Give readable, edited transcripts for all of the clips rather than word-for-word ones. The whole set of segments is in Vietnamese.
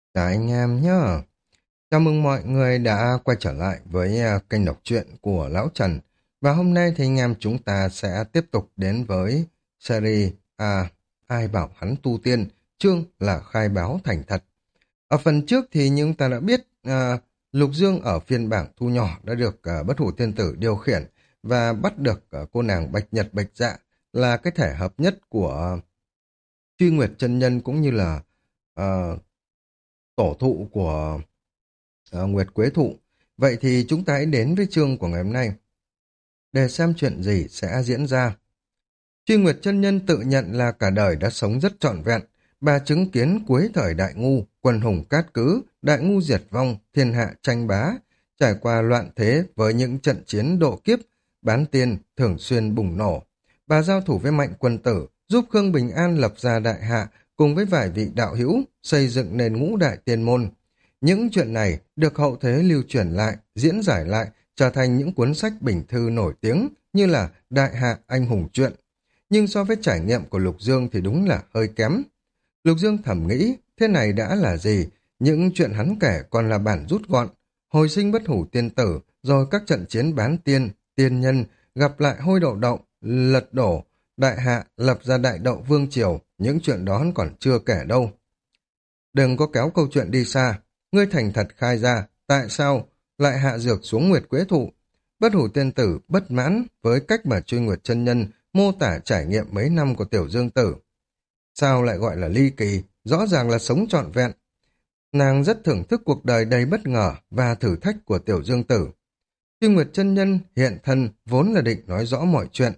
Chào anh em nhé. Chào mừng mọi người đã quay trở lại với kênh đọc truyện của Lão Trần. Và hôm nay thì anh em chúng ta sẽ tiếp tục đến với series Ai bảo hắn tu tiên, chương là khai báo thành thật. Ở phần trước thì chúng ta đã biết Lục Dương ở phiên bản thu nhỏ đã được Bất Hủ Tiên Tử điều khiển và bắt được cô nàng Bạch Nhật Bạch Dạ là cái thể hợp nhất của Truy Nguyệt chân nhân cũng như là ờ, tổ thụ của Nguyệt Quế Thụ. Vậy thì chúng ta hãy đến với chương của ngày hôm nay để xem chuyện gì sẽ diễn ra. Truy Nguyệt chân nhân tự nhận là cả đời đã sống rất trọn vẹn. Bà chứng kiến cuối thời đại ngu, quân hùng cát cứ, đại ngu diệt vong, thiên hạ tranh bá, trải qua loạn thế với những trận chiến độ kiếp, bán tiên thường xuyên bùng nổ. Bà giao thủ với mạnh quân tử, giúp Khương Bình An lập ra đại hạ, cùng với vài vị đạo hữu xây dựng nền ngũ đại tiên môn. Những chuyện này được hậu thế lưu truyền lại, diễn giải lại, trở thành những cuốn sách bình thư nổi tiếng như là Đại Hạ Anh Hùng Truyện. Nhưng so với trải nghiệm của Lục Dương thì đúng là hơi kém. Lục Dương thầm nghĩ, thế này đã là gì? Những chuyện hắn kể còn là bản rút gọn. Hồi sinh bất hủ tiên tử, rồi các trận chiến bán tiên, tiên nhân, gặp lại hôi đậu đậu, lật đổ, đại hạ, lập ra đại đậu vương triều, những chuyện đó hắn còn chưa kể đâu. Đừng có kéo câu chuyện đi xa. Ngươi thành thật khai ra, tại sao lại hạ dược xuống Nguyệt Quế Thụ? Bất hủ tiên tử bất mãn với cách mà Truy Nguyệt chân nhân mô tả trải nghiệm mấy năm của Tiểu Dương Tử. Sao lại gọi là ly kỳ, rõ ràng là sống trọn vẹn. Nàng rất thưởng thức cuộc đời đầy bất ngờ và thử thách của Tiểu Dương Tử. Truy Nguyệt chân nhân hiện thân vốn là định nói rõ mọi chuyện.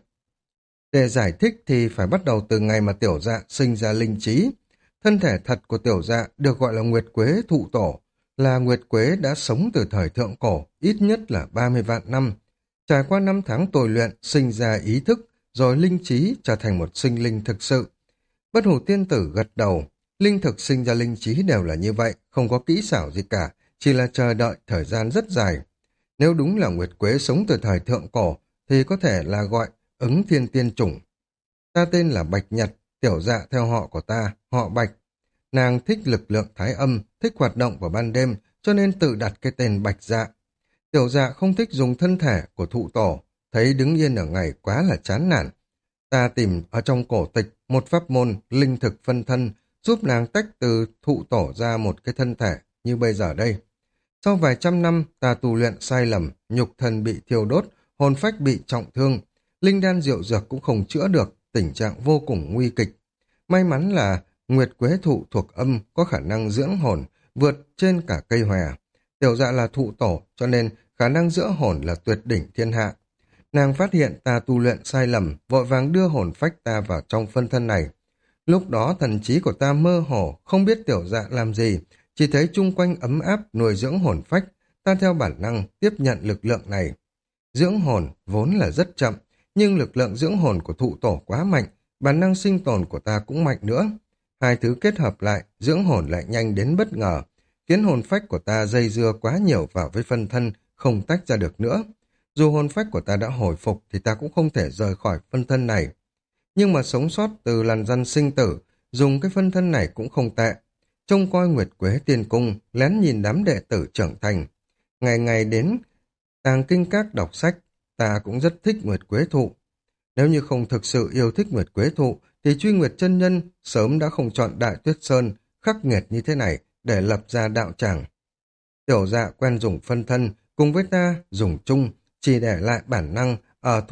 Để giải thích thì phải bắt đầu từ ngày mà Tiểu Dạ sinh ra linh trí. Thân thể thật của Tiểu Dạ được gọi là Nguyệt Quế Thụ Tổ, là Nguyệt Quế đã sống từ thời thượng cổ, ít nhất là 30 vạn năm. Trải qua 5 tháng tồi luyện, sinh ra ý thức, rồi linh trí trở thành một sinh linh thực sự. Bất hủ tiên tử gật đầu, linh thực sinh ra linh trí đều là như vậy, không có kỹ xảo gì cả, chỉ là chờ đợi thời gian rất dài. Nếu đúng là Nguyệt Quế sống từ thời thượng cổ, thì có thể là gọi ứng thiên tiên chủng. Ta tên là Bạch Nhật, Tiểu Dạ theo họ của ta, họ Bạch. Nàng thích lực lượng thái âm, thích hoạt động vào ban đêm, cho nên tự đặt cái tên Bạch Dạ. Tiểu Dạ không thích dùng thân thể của thụ tổ, thấy đứng yên ở ngày quá là chán nản. Ta tìm ở trong cổ tịch một pháp môn linh thực phân thân, giúp nàng tách từ thụ tổ ra một cái thân thể như bây giờ đây. Sau vài trăm năm, ta tu luyện sai lầm, nhục thân bị thiêu đốt, hồn phách bị trọng thương, linh đan rượu dược cũng không chữa được, tình trạng vô cùng nguy kịch. May mắn là Nguyệt Quế Thụ thuộc âm có khả năng dưỡng hồn, vượt trên cả cây hòe. Tiểu Dạ là thụ tổ, cho nên khả năng dưỡng hồn là tuyệt đỉnh thiên hạ. Nàng phát hiện ta tu luyện sai lầm, vội vàng đưa hồn phách ta vào trong phân thân này. Lúc đó thần trí của ta mơ hồ, không biết Tiểu Dạ làm gì, chỉ thấy chung quanh ấm áp nuôi dưỡng hồn phách, ta theo bản năng tiếp nhận lực lượng này. Dưỡng hồn vốn là rất chậm, nhưng lực lượng dưỡng hồn của thụ tổ quá mạnh, bản năng sinh tồn của ta cũng mạnh nữa. Hai thứ kết hợp lại, dưỡng hồn lại nhanh đến bất ngờ, khiến hồn phách của ta dây dưa quá nhiều vào với phân thân, không tách ra được nữa. Dù hồn phách của ta đã hồi phục thì ta cũng không thể rời khỏi phân thân này. Nhưng mà sống sót từ làn răn sinh tử, dùng cái phân thân này cũng không tệ. Trông coi Nguyệt Quế Tiên Cung, lén nhìn đám đệ tử trưởng thành. Ngày ngày đến tàng kinh các đọc sách, ta cũng rất thích Nguyệt Quế Thụ. Nếu như không thực sự yêu thích Nguyệt Quế Thụ, thì Truy Nguyệt chân nhân sớm đã không chọn Đại Tuyết Sơn, khắc nghiệt như thế này để lập ra đạo tràng. Tiểu Dạ quen dùng phân thân, cùng với ta dùng chung, chỉ để lại bản năng ở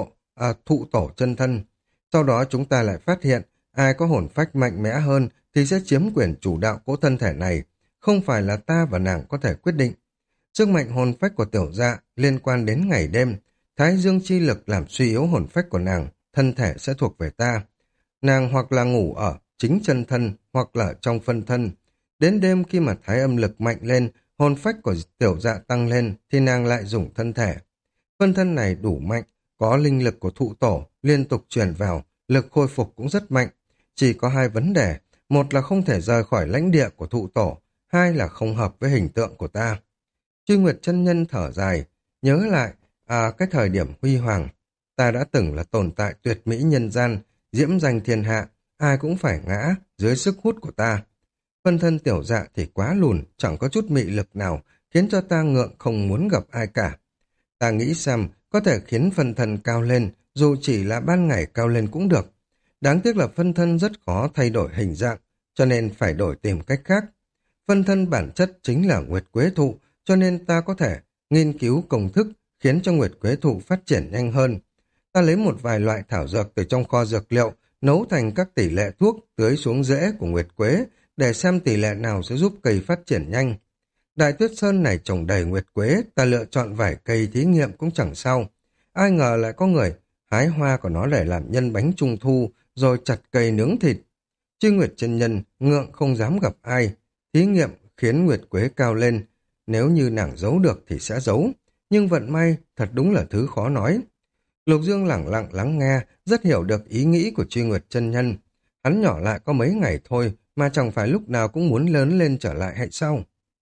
thụ tổ chân thân. Sau đó chúng ta lại phát hiện, ai có hồn phách mạnh mẽ hơn thì sẽ chiếm quyền chủ đạo cỗ thân thể này, không phải là ta và nàng có thể quyết định. Sức mạnh hồn phách của Tiểu Dạ liên quan đến ngày đêm, thái dương chi lực làm suy yếu hồn phách của nàng, thân thể sẽ thuộc về ta. Nàng hoặc là ngủ ở chính chân thân, hoặc là trong phân thân. Đến đêm khi mà thái âm lực mạnh lên, hồn phách của Tiểu Dạ tăng lên, thì nàng lại dùng thân thể. Phân thân này đủ mạnh, có linh lực của thụ tổ, liên tục truyền vào, lực khôi phục cũng rất mạnh. Chỉ có hai vấn đề, một là không thể rời khỏi lãnh địa của thụ tổ, hai là không hợp với hình tượng của ta. Truy Nguyệt chân nhân thở dài, nhớ lại, cái thời điểm huy hoàng, ta đã từng là tồn tại tuyệt mỹ nhân gian, diễm danh thiên hạ, ai cũng phải ngã dưới sức hút của ta. Phân thân tiểu dạ thì quá lùn, chẳng có chút mị lực nào, khiến cho ta ngượng không muốn gặp ai cả. Ta nghĩ xem, có thể khiến phân thân cao lên, dù chỉ là ban ngày cao lên cũng được. Đáng tiếc là phân thân rất khó thay đổi hình dạng, cho nên phải đổi tìm cách khác. Phân thân bản chất chính là nguyệt quế thụ, cho nên ta có thể nghiên cứu công thức khiến cho nguyệt quế thụ phát triển nhanh hơn. Ta lấy một vài loại thảo dược từ trong kho dược liệu, nấu thành các tỷ lệ thuốc tưới xuống rễ của nguyệt quế để xem tỷ lệ nào sẽ giúp cây phát triển nhanh. Đại tuyết sơn này trồng đầy nguyệt quế, ta lựa chọn vài cây thí nghiệm cũng chẳng sao. Ai ngờ lại có người hái hoa của nó để làm nhân bánh trung thu, rồi chặt cây nướng thịt. Chư Nguyệt chân nhân ngượng không dám gặp ai. Thí nghiệm khiến nguyệt quế cao lên. Nếu như nàng giấu được thì sẽ giấu. Nhưng vận may thật đúng là thứ khó nói. Lục Dương lẳng lặng lắng nghe, rất hiểu được ý nghĩ của Truy Nguyệt chân nhân. Hắn nhỏ lại có mấy ngày thôi, mà chẳng phải lúc nào cũng muốn lớn lên trở lại hay sao?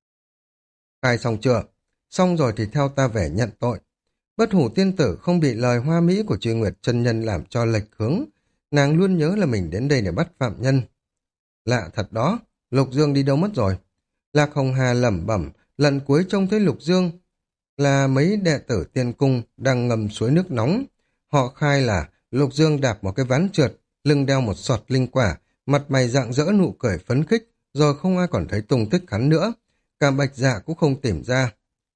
Khai xong chưa? Xong rồi thì theo ta về nhận tội. Bất hủ tiên tử không bị lời hoa mỹ của Truy Nguyệt chân nhân làm cho lệch hướng. Nàng luôn nhớ là mình đến đây để bắt phạm nhân. Lạ thật đó, Lục Dương đi đâu mất rồi? Lạc Hồng Hà lẩm bẩm, lần cuối trông thấy Lục Dương là mấy đệ tử tiên cung đang ngâm suối nước nóng. Họ khai là Lục Dương đạp một cái ván trượt, lưng đeo một sọt linh quả, mặt mày rạng rỡ nụ cười phấn khích, rồi không ai còn thấy tung tích hắn nữa. Cả Bạch Dạ cũng không tìm ra.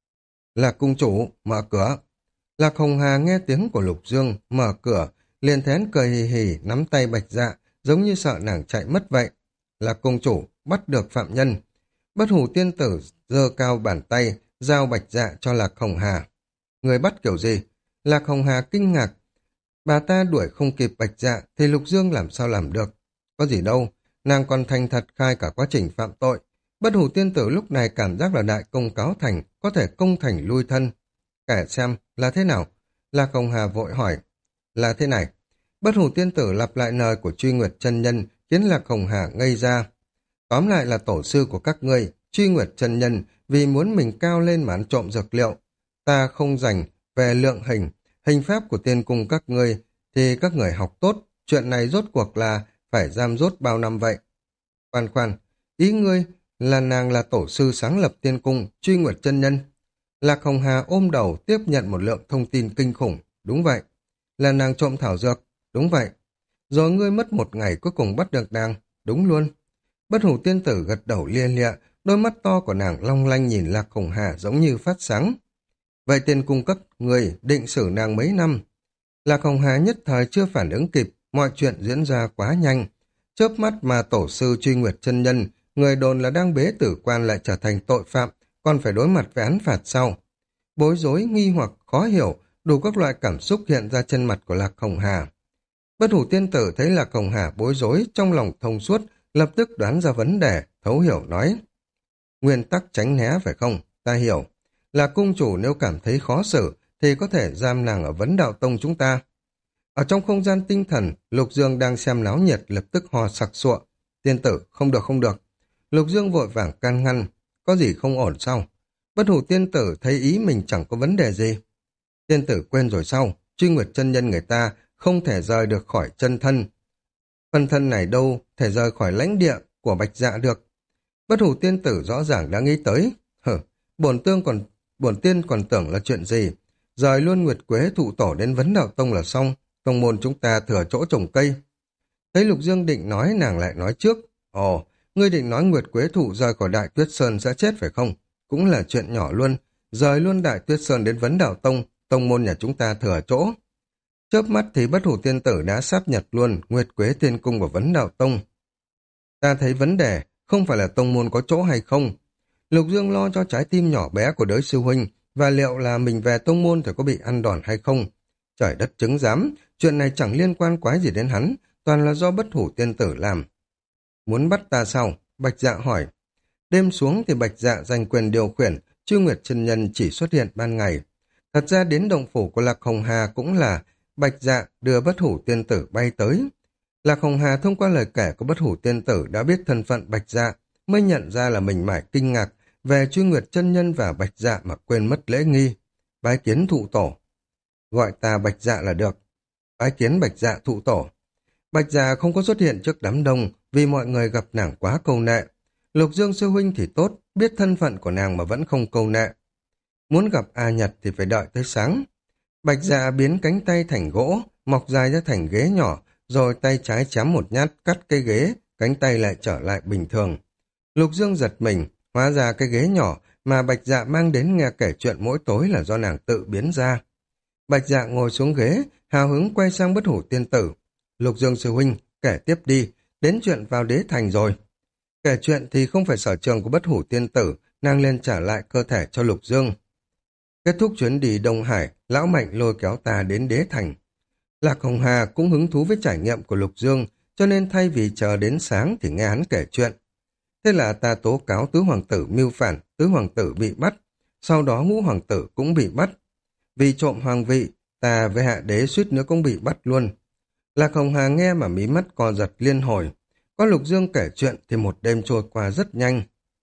Lạc cung chủ, mở cửa. Lạc Hồng Hà nghe tiếng của Lục Dương, mở cửa, liền thén cười hì hì, nắm tay Bạch Dạ, giống như sợ nàng chạy mất vậy. Lạc cung chủ, bắt được phạm nhân. Bất hủ tiên tử giơ cao bàn tay, giao Bạch Dạ cho Lạc Hồng Hà. Người bắt kiểu gì? Lạc Hồng Hà kinh ngạc. Bà ta đuổi không kịp Bạch Dạ, thì Lục Dương làm sao làm được? Có gì đâu, nàng còn thành thật khai cả quá trình phạm tội. Bất hủ tiên tử lúc này cảm giác là đại công cáo thành, có thể công thành lui thân. Kể xem, là thế nào? Lạc Hồng Hà vội hỏi. Là thế này. Bất hủ tiên tử lặp lại lời của Truy Nguyệt chân nhân, khiến Lạc Hồng Hà ngây ra. Tóm lại là tổ sư của các ngươi, Truy Nguyệt chân nhân, vì muốn mình cao lên mà ăn trộm dược liệu. Ta không dành về lượng hình pháp của tiên cung các ngươi, thì các người học tốt, chuyện này rốt cuộc là phải giam rốt bao năm vậy. Khoan khoan, ý ngươi là nàng là tổ sư sáng lập tiên cung, Truy Nguyệt chân nhân. Lạc Hồng Hà ôm đầu tiếp nhận một lượng thông tin kinh khủng. Đúng vậy. Là nàng trộm thảo dược. Đúng vậy. Rồi ngươi mất một ngày cuối cùng bắt được nàng. Đúng luôn. Bất hủ tiên tử gật đầu lia lịa, đôi mắt to của nàng long lanh nhìn Lạc Hồng Hà giống như phát sáng. Vậy tiên cung các người định xử nàng mấy năm? Lạc Hồng Hà nhất thời chưa phản ứng kịp, mọi chuyện diễn ra quá nhanh. Chớp mắt mà tổ sư Truy Nguyệt chân nhân, người đồn là đang bế tử quan lại trở thành tội phạm, còn phải đối mặt với án phạt sau. Bối rối, nghi hoặc, khó hiểu, đủ các loại cảm xúc hiện ra trên mặt của Lạc Hồng Hà. Bất hủ tiên tử thấy Lạc Hồng Hà bối rối, trong lòng thông suốt, lập tức đoán ra vấn đề, thấu hiểu nói. Nguyên tắc tránh né phải không? Ta hiểu. Là cung chủ nếu cảm thấy khó xử, thì có thể giam nàng ở vấn đạo tông chúng ta. Ở trong không gian tinh thần, Lục Dương đang xem náo nhiệt lập tức hò sặc sụa. Tiên tử, không được không được. Lục Dương vội vàng can ngăn. Có gì không ổn sao? Bất hủ tiên tử thấy ý mình chẳng có vấn đề gì. Tiên tử quên rồi sao? Truy Nguyệt chân nhân người ta không thể rời được khỏi chân thân. Phân thân này đâu thể rời khỏi lãnh địa của Bạch Dạ được. Bất hủ tiên tử rõ ràng đã nghĩ tới. Bổn tiên còn tưởng là chuyện gì. Rời luôn Nguyệt Quế thụ tổ đến vấn đạo tông là xong. Tông môn chúng ta thừa chỗ trồng cây. Thấy Lục Dương định nói, nàng lại nói trước. Ồ, ngươi định nói Nguyệt Quế thụ rời khỏi Đại Tuyết Sơn sẽ chết phải không? Cũng là chuyện nhỏ luôn. Rời luôn Đại Tuyết Sơn đến vấn đạo tông, tông môn nhà chúng ta thừa chỗ. Chớp mắt thì bất hủ tiên tử đã sáp nhập luôn Nguyệt Quế Tiên Cung và vấn đạo tông. Ta thấy vấn đề không phải là tông môn có chỗ hay không. Lục Dương lo cho trái tim nhỏ bé của đới sư huynh và liệu là mình về tông môn thì có bị ăn đòn hay không. Trời đất chứng giám, chuyện này chẳng liên quan quái gì đến hắn, toàn là do bất hủ tiên tử làm. Muốn bắt ta sao? Bạch Dạ hỏi. Đêm xuống thì Bạch Dạ giành quyền điều khiển, Chư Nguyệt chân nhân chỉ xuất hiện ban ngày. Thật ra đến động phủ của Lạc Hồng Hà cũng là Bạch Dạ đưa bất hủ tiên tử bay tới. Lạc Hồng Hà thông qua lời kể của bất hủ tiên tử đã biết thân phận Bạch Dạ, mới nhận ra là mình mải kinh ngạc về Chư Nguyệt chân nhân và Bạch Dạ mà quên mất lễ nghi. Bái kiến thụ tổ. Gọi ta Bạch Dạ là được. Bái kiến Bạch Dạ thụ tổ. Bạch Dạ không có xuất hiện trước đám đông vì mọi người gặp nàng quá câu nệ. Lục Dương sư huynh thì tốt, biết thân phận của nàng mà vẫn không câu nệ. Muốn gặp A Nhật thì phải đợi tới sáng. Bạch Dạ biến cánh tay thành gỗ, mọc dài ra thành ghế nhỏ, rồi tay trái chém một nhát cắt cây ghế, cánh tay lại trở lại bình thường. Lục Dương giật mình, hóa ra cái ghế nhỏ mà Bạch Dạ mang đến nghe kể chuyện mỗi tối là do nàng tự biến ra. Bạch Dạ ngồi xuống ghế, hào hứng quay sang Bất Hủ Tiên Tử. Lục Dương sư huynh, kể tiếp đi, đến chuyện vào đế thành rồi. Kể chuyện thì không phải sở trường của Bất Hủ Tiên Tử, nàng lên trả lại cơ thể cho Lục Dương. Kết thúc chuyến đi Đông Hải, lão Mạnh lôi kéo ta đến đế thành. Lạc Hồng Hà cũng hứng thú với trải nghiệm của Lục Dương, cho nên thay vì chờ đến sáng thì nghe hắn kể chuyện. Thế là ta tố cáo tứ hoàng tử mưu phản, tứ hoàng tử bị bắt, sau đó ngũ hoàng tử cũng bị bắt. Vì trộm hoàng vị, ta với hạ đế suýt nữa cũng bị bắt luôn. Lạc Hồng Hà nghe mà mí mắt co giật liên hồi. Có Lục Dương kể chuyện thì một đêm trôi qua rất nhanh.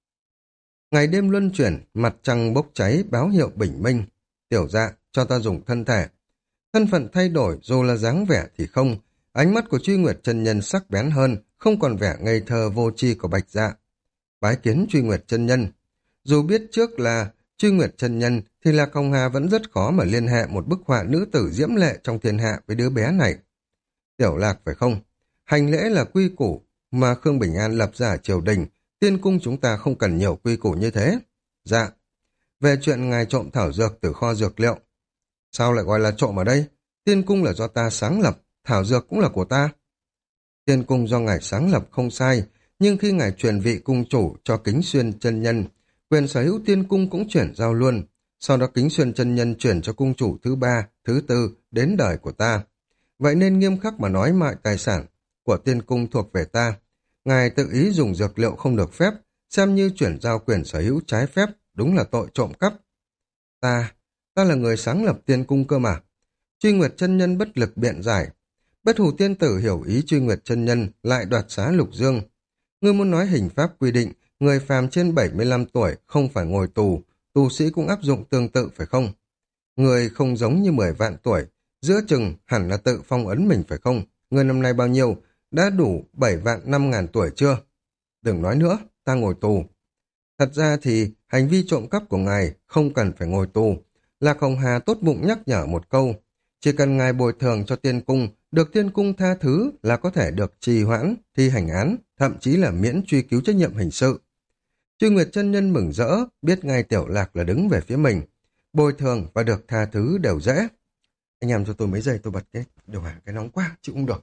Ngày đêm luân chuyển, mặt trăng bốc cháy báo hiệu bình minh. Tiểu Dạ, cho ta dùng thân thể. Thân phận thay đổi dù là dáng vẻ thì không. Ánh mắt của Truy Nguyệt chân nhân sắc bén hơn, không còn vẻ ngây thơ vô tri của Bạch Dạ. Bái kiến Truy Nguyệt chân nhân. Dù biết trước là Truy Nguyệt chân nhân thì Lạc Hồng Hà vẫn rất khó mà liên hệ một bức họa nữ tử diễm lệ trong thiên hạ với đứa bé này. Tiểu Lạc phải không? Hành lễ là quy củ mà Khương Bình An lập ra ở triều đình. Tiên cung chúng ta không cần nhiều quy củ như thế. Dạ. Về chuyện ngài trộm thảo dược từ kho dược liệu. Sao lại gọi là trộm ở đây? Tiên cung là do ta sáng lập, thảo dược cũng là của ta. Tiên cung do ngài sáng lập không sai, nhưng khi ngài truyền vị cung chủ cho Kính Xuyên chân nhân, quyền sở hữu tiên cung cũng chuyển giao luôn. Sau đó Kính Xuyên chân nhân chuyển cho cung chủ thứ ba, thứ tư đến đời của ta. Vậy nên nghiêm khắc mà nói mọi tài sản của tiên cung thuộc về ta. Ngài tự ý dùng dược liệu không được phép, xem như chuyển giao quyền sở hữu trái phép, đúng là tội trộm cắp. Ta là người sáng lập tiên cung cơ mà. Truy Nguyệt chân nhân bất lực biện giải. Bất Hủ Tiên Tử hiểu ý Truy Nguyệt chân nhân lại đoạt xá Lục Dương. Ngươi muốn nói hình pháp quy định, người phàm trên 75 tuổi không phải ngồi tù, tù sĩ cũng áp dụng tương tự phải không? Người không giống như 10 vạn tuổi, giữa chừng hẳn là tự phong ấn mình phải không? Người năm nay bao nhiêu? Đã đủ 7 vạn 5 ngàn tuổi chưa? Đừng nói nữa, ta ngồi tù. Thật ra thì hành vi trộm cắp của ngài không cần phải ngồi tù. Lạc Hồng Hà tốt bụng nhắc nhở một câu. Chỉ cần ngài bồi thường cho tiên cung, được tiên cung tha thứ là có thể được trì hoãn, thi hành án, thậm chí là miễn truy cứu trách nhiệm hình sự. Truy Nguyệt chân nhân mừng rỡ, biết ngay Tiểu Lạc là đứng về phía mình. Bồi thường và được tha thứ đều dễ. Anh em cho tôi mấy giây tôi bật cái điều hòa, cái nóng quá, chịu không được.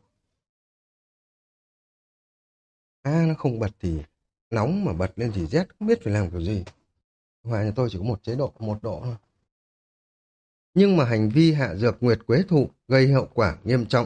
Nó không bật thì nóng, mà bật lên thì rét, không biết phải làm kiểu gì. Hòa nhà tôi chỉ có một chế độ, 1 độ thôi. Nhưng mà hành vi hạ dược nguyệt quế thụ gây hậu quả nghiêm trọng.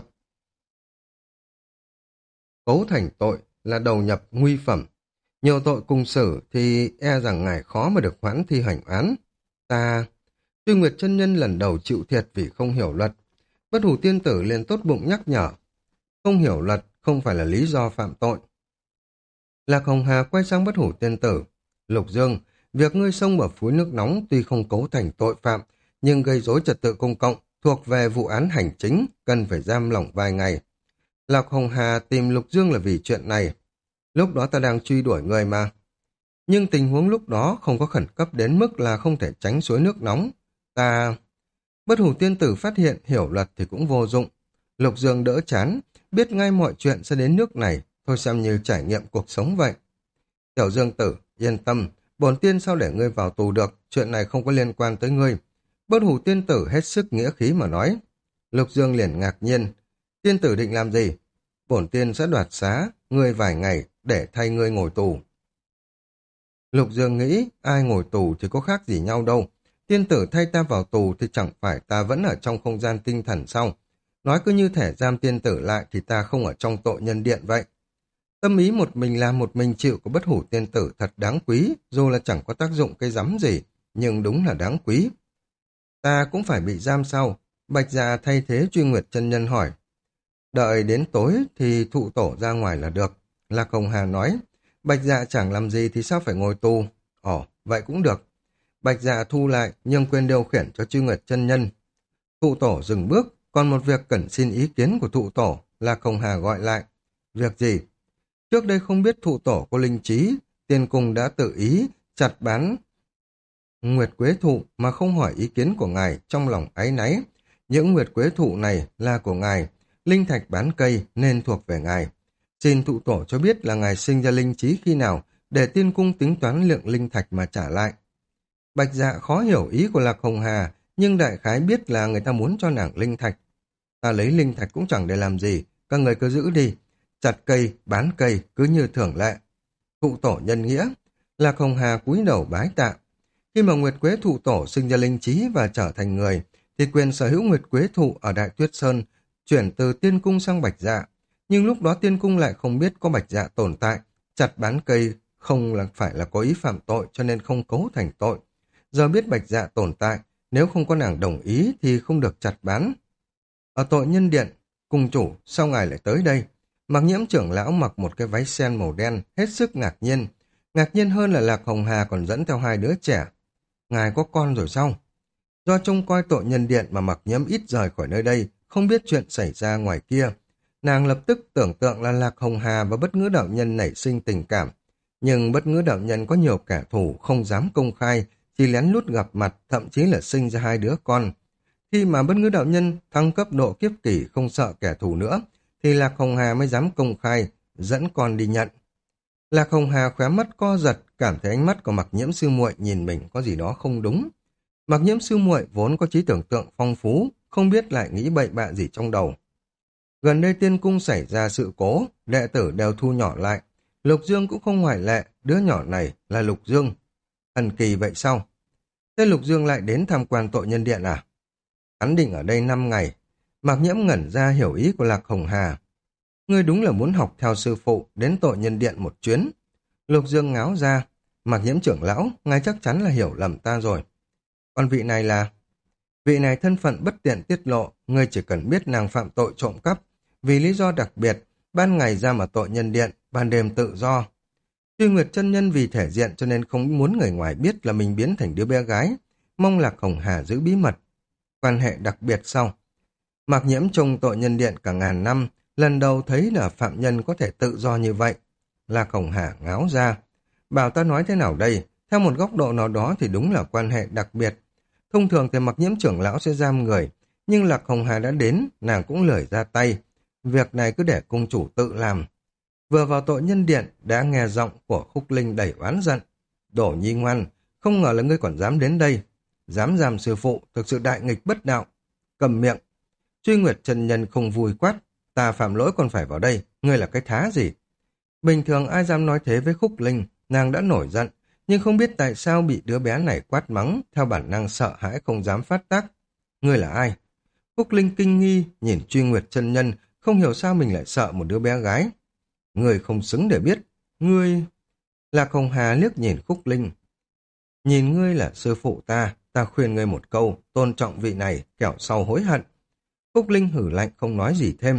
Cấu thành tội là đầu nhập nguy phẩm. Nhiều tội cùng xử thì e rằng ngài khó mà được hoãn thi hành án. Tuy Nguyệt chân nhân lần đầu chịu thiệt vì không hiểu luật. Bất Hủ Tiên Tử liền tốt bụng nhắc nhở. Không hiểu luật không phải là lý do phạm tội. Lạc Hồng Hà quay sang Bất Hủ Tiên Tử. Lục Dương, việc ngươi xông vào phúi nước nóng tuy không cấu thành tội phạm, nhưng gây rối trật tự công cộng, thuộc về vụ án hành chính, cần phải giam lỏng vài ngày. Lạc Hồng Hà tìm Lục Dương là vì chuyện này. Lúc đó ta đang truy đuổi người mà. Nhưng tình huống lúc đó không có khẩn cấp đến mức là không thể tránh suối nước nóng. Bất Hủ Tiên Tử phát hiện hiểu luật thì cũng vô dụng. Lục Dương đỡ chán, biết ngay mọi chuyện sẽ đến nước này, thôi xem như trải nghiệm cuộc sống vậy. Tiểu Dương Tử, yên tâm, bổn tiên sao để ngươi vào tù được, chuyện này không có liên quan tới ngươi. Bất Hủ Tiên Tử hết sức nghĩa khí mà nói. Lục Dương liền ngạc nhiên. Tiên tử định làm gì? Bổn tiên sẽ đoạt xá, ngươi vài ngày để thay ngươi ngồi tù. Lục Dương nghĩ, ai ngồi tù thì có khác gì nhau đâu. Tiên tử thay ta vào tù thì chẳng phải ta vẫn ở trong không gian tinh thần sao? Nói cứ như thể giam tiên tử lại thì ta không ở trong tội nhân điện vậy. Tâm ý một mình làm một mình chịu của Bất Hủ Tiên Tử thật đáng quý, dù là chẳng có tác dụng cây rắm gì, nhưng đúng là đáng quý. Ta cũng phải bị giam sao? Bạch Dạ thay thế Truy Nguyệt chân nhân hỏi. Đợi đến tối thì thụ tổ ra ngoài là được. Lạc Hồng Hà nói, Bạch Dạ chẳng làm gì thì sao phải ngồi tù? Ồ, vậy cũng được. Bạch Dạ thu lại nhưng quên điều khiển cho Truy Nguyệt chân nhân. Thụ tổ dừng bước, còn một việc cần xin ý kiến của thụ tổ. Lạc Hồng Hà gọi lại. Việc gì? Trước đây không biết thụ tổ có linh trí, Tiên cung đã tự ý chặt bán nguyệt quế thụ mà không hỏi ý kiến của ngài, trong lòng áy náy. Những nguyệt quế thụ này là của ngài, linh thạch bán cây nên thuộc về ngài. Xin thụ tổ cho biết là ngài sinh ra linh trí khi nào, để tiên cung tính toán lượng linh thạch mà trả lại. Bạch Dạ khó hiểu ý của Lạc Hồng Hà, nhưng đại khái biết là người ta muốn cho nàng linh thạch. Ta lấy linh thạch cũng chẳng để làm gì, các người cứ giữ đi. Chặt cây, bán cây, cứ như thường lệ. Thụ tổ nhân nghĩa. Lạc Hồng Hà cúi đầu bái tạ. Khi mà Nguyệt Quế thụ tổ sinh ra linh trí và trở thành người, thì quyền sở hữu Nguyệt Quế thụ ở Đại Tuyết Sơn chuyển từ tiên cung sang Bạch Dạ. Nhưng lúc đó tiên cung lại không biết có Bạch Dạ tồn tại. Chặt bán cây không là phải là có ý phạm tội, cho nên không cấu thành tội. Giờ biết Bạch Dạ tồn tại, nếu không có nàng đồng ý thì không được chặt bán. Ở tội nhân điện, cung chủ, sao ngài lại tới đây? Mặc Nhiễm trưởng lão mặc một cái váy sen màu đen, hết sức ngạc nhiên. Ngạc nhiên hơn là Lạc Hồng Hà còn dẫn theo hai đứa trẻ. Ngài có con rồi sao? Do trông coi tội nhân điện mà Mặc Nhiễm ít rời khỏi nơi đây, không biết chuyện xảy ra ngoài kia. Nàng lập tức tưởng tượng là Lạc Hồng Hà và Bất Ngữ đạo nhân nảy sinh tình cảm. Nhưng Bất Ngữ đạo nhân có nhiều kẻ thù không dám công khai, chỉ lén lút gặp mặt, thậm chí là sinh ra hai đứa con. Khi mà Bất Ngữ đạo nhân thăng cấp độ kiếp kỷ không sợ kẻ thù nữa, thì Lạc Hồng Hà mới dám công khai, dẫn con đi nhận. Lạc Hồng Hà khóe mắt co giật, cảm thấy ánh mắt của Mặc Nhiễm sư muội nhìn mình có gì đó không đúng. Mặc Nhiễm sư muội vốn có trí tưởng tượng phong phú, không biết lại nghĩ bậy bạ gì trong đầu. Gần đây tiên cung xảy ra sự cố, đệ tử đều thu nhỏ lại. Lục Dương cũng không ngoại lệ, đứa nhỏ này là Lục Dương. Thần kỳ vậy sao? Thế Lục Dương lại đến tham quan tội nhân điện à? Hắn định ở đây 5 ngày. Mạc Nhiễm ngẩn ra hiểu ý của Lạc Hồng Hà. Ngươi đúng là muốn học theo sư phụ đến tội nhân điện một chuyến. Lục Dương ngáo ra. Mạc Nhiễm trưởng lão, ngài chắc chắn là hiểu lầm ta rồi. Còn vị này là... Vị này thân phận bất tiện tiết lộ, ngươi chỉ cần biết nàng phạm tội trộm cắp. Vì lý do đặc biệt, ban ngày ra mà tội nhân điện, ban đêm tự do. Truy Nguyệt chân nhân vì thể diện cho nên không muốn người ngoài biết là mình biến thành đứa bé gái. Mong Lạc Hồng Hà giữ bí mật. Quan hệ đặc biệt sau. Mạc Nhiễm trong tội nhân điện cả ngàn năm, lần đầu thấy là phạm nhân có thể tự do như vậy. Lạc Hồng Hà ngáo ra. Bảo ta nói thế nào đây? Theo một góc độ nào đó thì đúng là quan hệ đặc biệt. Thông thường thì Mạc Nhiễm trưởng lão sẽ giam người, nhưng Lạc Hồng Hà đã đến, nàng cũng lười ra tay. Việc này cứ để cung chủ tự làm. Vừa vào tội nhân điện, đã nghe giọng của Khúc Linh đầy oán giận. Đổ Nhi ngoan, không ngờ là ngươi còn dám đến đây. Dám giam sư phụ, thực sự đại nghịch bất đạo. Cầm miệng. Truy Nguyệt chân nhân không vui quát. Ta phạm lỗi còn phải vào đây, ngươi là cái thá gì? Bình thường ai dám nói thế với Khúc Linh, nàng đã nổi giận, nhưng không biết tại sao bị đứa bé này quát mắng, theo bản năng sợ hãi không dám phát tác. Ngươi là ai? Khúc Linh kinh nghi, nhìn Truy Nguyệt chân nhân, không hiểu sao mình lại sợ một đứa bé gái. Ngươi không xứng để biết. Ngươi... Lạc Hồng Hà liếc nhìn Khúc Linh. Nhìn ngươi là sư phụ ta khuyên ngươi một câu, tôn trọng vị này, kẻo sau hối hận. Khúc Linh hử lạnh không nói gì thêm.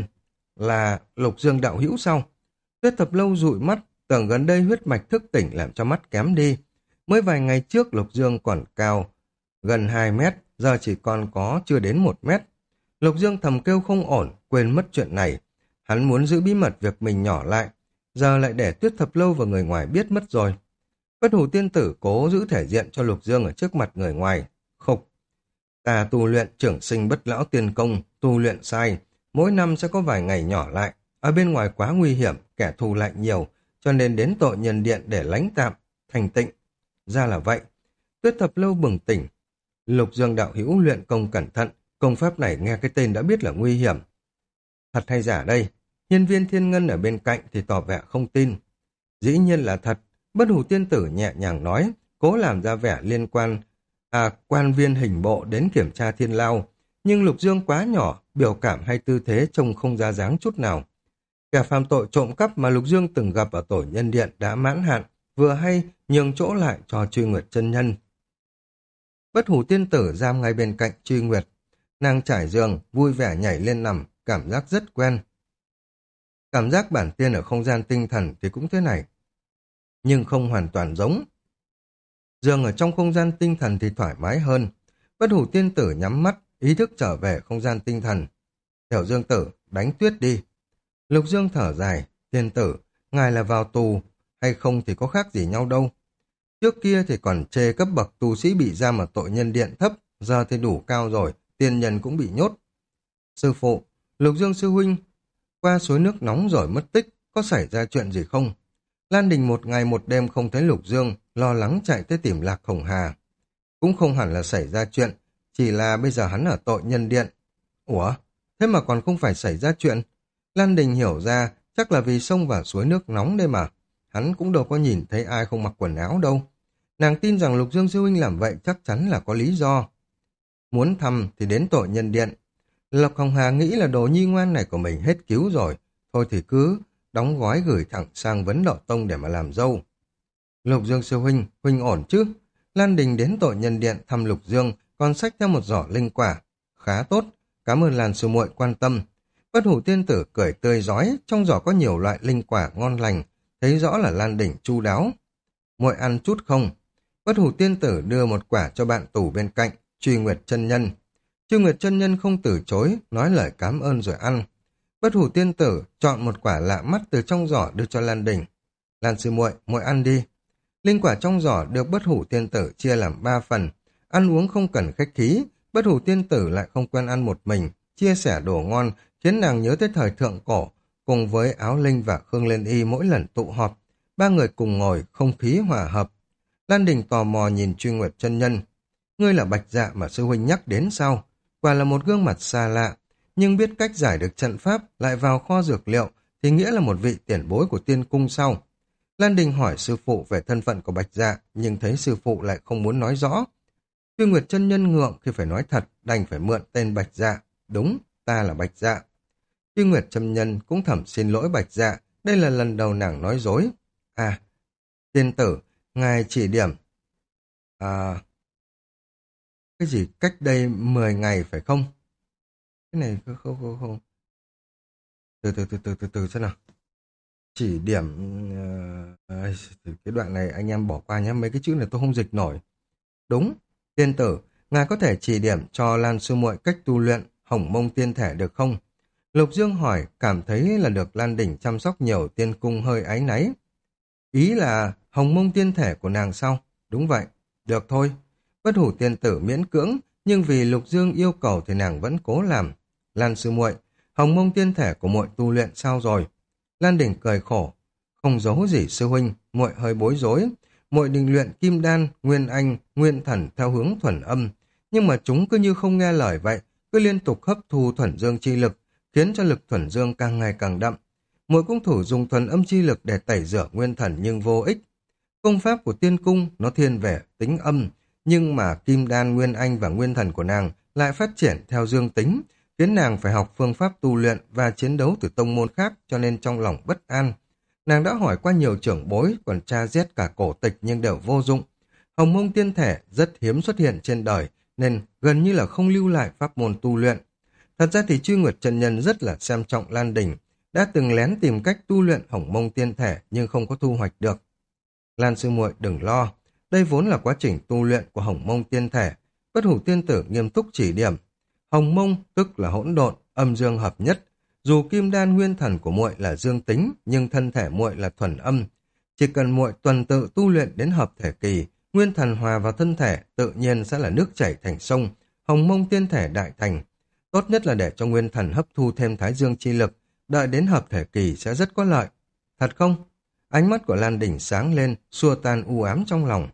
Là Lục Dương đạo hữu sao? Tuyết Thập Lâu dụi mắt, tưởng gần đây huyết mạch thức tỉnh làm cho mắt kém đi. Mới vài ngày trước Lục Dương còn cao, gần 2 mét, giờ chỉ còn có chưa đến 1 mét. Lục Dương thầm kêu không ổn, quên mất chuyện này. Hắn muốn giữ bí mật việc mình nhỏ lại, giờ lại để Tuyết Thập Lâu và người ngoài biết mất rồi. Bất Hủ tiên tử cố giữ thể diện cho Lục Dương ở trước mặt người ngoài. Khục, ta tu luyện trưởng sinh bất lão tiên công, tu luyện sai, mỗi năm sẽ có vài ngày nhỏ lại. Ở bên ngoài quá nguy hiểm, kẻ thù lại nhiều, cho nên đến tội nhân điện để lánh tạm, thành tịnh. Ra là vậy. Tuyết Thập Lâu bừng tỉnh. Lục Dương đạo hữu luyện công cẩn thận, công pháp này nghe cái tên đã biết là nguy hiểm. Thật hay giả đây? Nhân viên Thiên Ngân ở bên cạnh thì tỏ vẻ không tin. Dĩ nhiên là thật. Bất Hủ tiên tử nhẹ nhàng nói, cố làm ra vẻ liên quan quan viên hình bộ đến kiểm tra thiên lao. Nhưng Lục Dương quá nhỏ, biểu cảm hay tư thế trông không ra dáng chút nào. Kẻ phạm tội trộm cắp mà Lục Dương từng gặp ở tổ nhân điện đã mãn hạn, vừa hay nhường chỗ lại cho Truy Nguyệt chân nhân. Bất Hủ tiên tử giam ngay bên cạnh Truy Nguyệt. Nàng trải giường, vui vẻ nhảy lên nằm, cảm giác rất quen. Cảm giác bản tiên ở không gian tinh thần thì cũng thế này, nhưng không hoàn toàn giống. Giường ở trong không gian tinh thần thì thoải mái hơn. Bất Hủ tiên tử nhắm mắt, ý thức trở về không gian tinh thần. Tiểu Dương tử, đánh tuyết đi. Lục Dương thở dài, tiên tử, ngài là vào tù, hay không thì có khác gì nhau đâu. Trước kia thì còn chê cấp bậc tu sĩ bị giam ở tội nhân điện thấp, giờ thì đủ cao rồi, tiên nhân cũng bị nhốt. Sư phụ, Lục Dương sư huynh qua suối nước nóng rồi mất tích, có xảy ra chuyện gì không? Lan Đình một ngày một đêm không thấy Lục Dương, lo lắng chạy tới tìm Lạc Hồng Hà. Cũng không hẳn là xảy ra chuyện, chỉ là bây giờ hắn ở tội nhân điện. Ủa, thế mà còn không phải xảy ra chuyện? Lan Đình hiểu ra, chắc là vì xông vào suối nước nóng đây mà. Hắn cũng đâu có nhìn thấy ai không mặc quần áo đâu. Nàng tin rằng Lục Dương sư huynh làm vậy chắc chắn là có lý do. Muốn thăm thì đến tội nhân điện. Lộc Hồng Hà nghĩ là đồ nhi ngoan này của mình hết cứu rồi. Thôi thì cứ đóng gói gửi thẳng sang Vấn Đạo Tông để mà làm dâu. Lục Dương sư huynh, huynh ổn chứ? Lan Đình đến tội nhân điện thăm Lục Dương, còn xách theo một giỏ linh quả. Khá tốt, cảm ơn Lan sư muội quan tâm. Bất Hủ tiên tử cười tươi rói, trong giỏ có nhiều loại linh quả ngon lành, thấy rõ là Lan Đình chu đáo. Muội ăn chút không? Bất Hủ tiên tử đưa một quả cho bạn tù bên cạnh, Truy Nguyệt chân nhân. Truy Nguyệt chân nhân không từ chối, nói lời cảm ơn rồi ăn. Bất Hủ tiên tử chọn một quả lạ mắt từ trong giỏ đưa cho Lan Đình. Lan sư muội, muội ăn đi. Linh quả trong giỏ được Bất Hủ tiên tử chia làm 3 phần. Ăn uống không cần khách khí, Bất Hủ tiên tử lại không quen ăn một mình, chia sẻ đồ ngon khiến nàng nhớ tới thời thượng cổ, cùng với Áo Linh và Khương Liên Y mỗi lần tụ họp, ba người cùng ngồi, không khí hòa hợp. Lan Đình tò mò nhìn Truy Nguyệt chân nhân. Ngươi là Bạch Dạ mà sư huynh nhắc đến sao? Quả là một gương mặt xa lạ, nhưng biết cách giải được trận pháp, lại vào kho dược liệu, thì nghĩa là một vị tiền bối của tiên cung sau. Lan Đình hỏi sư phụ về thân phận của Bạch Dạ, nhưng thấy sư phụ lại không muốn nói rõ. Truy Nguyệt chân nhân ngượng khi phải nói thật, đành phải mượn tên Bạch Dạ. Đúng, ta là Bạch Dạ. Truy Nguyệt chân nhân cũng thầm xin lỗi Bạch Dạ, đây là lần đầu nàng nói dối. À, tiên tử, ngài chỉ điểm. À, cái gì cách đây 10 ngày phải không? Cái này không. Từ xem nào. Chỉ điểm... cái đoạn này anh em bỏ qua nhé, mấy cái chữ này tôi không dịch nổi. Đúng, tiên tử, ngài có thể chỉ điểm cho Lan sư muội cách tu luyện Hồng Mông tiên thể được không? Lục Dương hỏi, cảm thấy là được Lan Đỉnh chăm sóc nhiều, tiên cung hơi áy náy. Ý là Hồng Mông tiên thể của nàng sao? Đúng vậy, được thôi. Bất Hủ tiên tử miễn cưỡng, nhưng vì Lục Dương yêu cầu thì nàng vẫn cố làm. Lan sư muội, Hồng Mông tiên thể của muội tu luyện sao rồi? Lan Đỉnh cười khổ, không giấu gì sư huynh, muội hơi bối rối. Muội định luyện kim đan, nguyên anh, nguyên thần theo hướng thuần âm, nhưng mà chúng cứ như không nghe lời vậy, cứ liên tục hấp thu thuần dương chi lực, khiến cho lực thuần dương càng ngày càng đậm. Muội cũng thử dùng thuần âm chi lực để tẩy rửa nguyên thần nhưng vô ích. Công pháp của tiên cung nó thiên về tính âm, nhưng mà kim đan, nguyên anh và nguyên thần của nàng lại phát triển theo dương tính, khiến nàng phải học phương pháp tu luyện và chiến đấu từ tông môn khác, cho nên trong lòng bất an. Nàng đã hỏi qua nhiều trưởng bối, còn tra xét cả cổ tịch nhưng đều vô dụng. Hồng Mông tiên thể rất hiếm xuất hiện trên đời, nên gần như là không lưu lại pháp môn tu luyện. Thật ra thì Truy Nguyệt chân nhân rất là xem trọng Lan Đình, đã từng lén tìm cách tu luyện Hồng Mông tiên thể nhưng không có thu hoạch được. Lan sư muội đừng lo, đây vốn là quá trình tu luyện của Hồng Mông tiên thể. Bất Hủ tiên tử nghiêm túc chỉ điểm. Hồng Mông tức là hỗn độn, âm dương hợp nhất. Dù kim đan nguyên thần của muội là dương tính, nhưng thân thể muội là thuần âm. Chỉ cần muội tuần tự tu luyện đến hợp thể kỳ, nguyên thần hòa vào thân thể, tự nhiên sẽ là nước chảy thành sông, Hồng Mông tiên thể đại thành. Tốt nhất là để cho nguyên thần hấp thu thêm thái dương chi lực, đợi đến hợp thể kỳ sẽ rất có lợi. Thật không? Ánh mắt của Lan Đỉnh sáng lên, xua tan u ám trong lòng.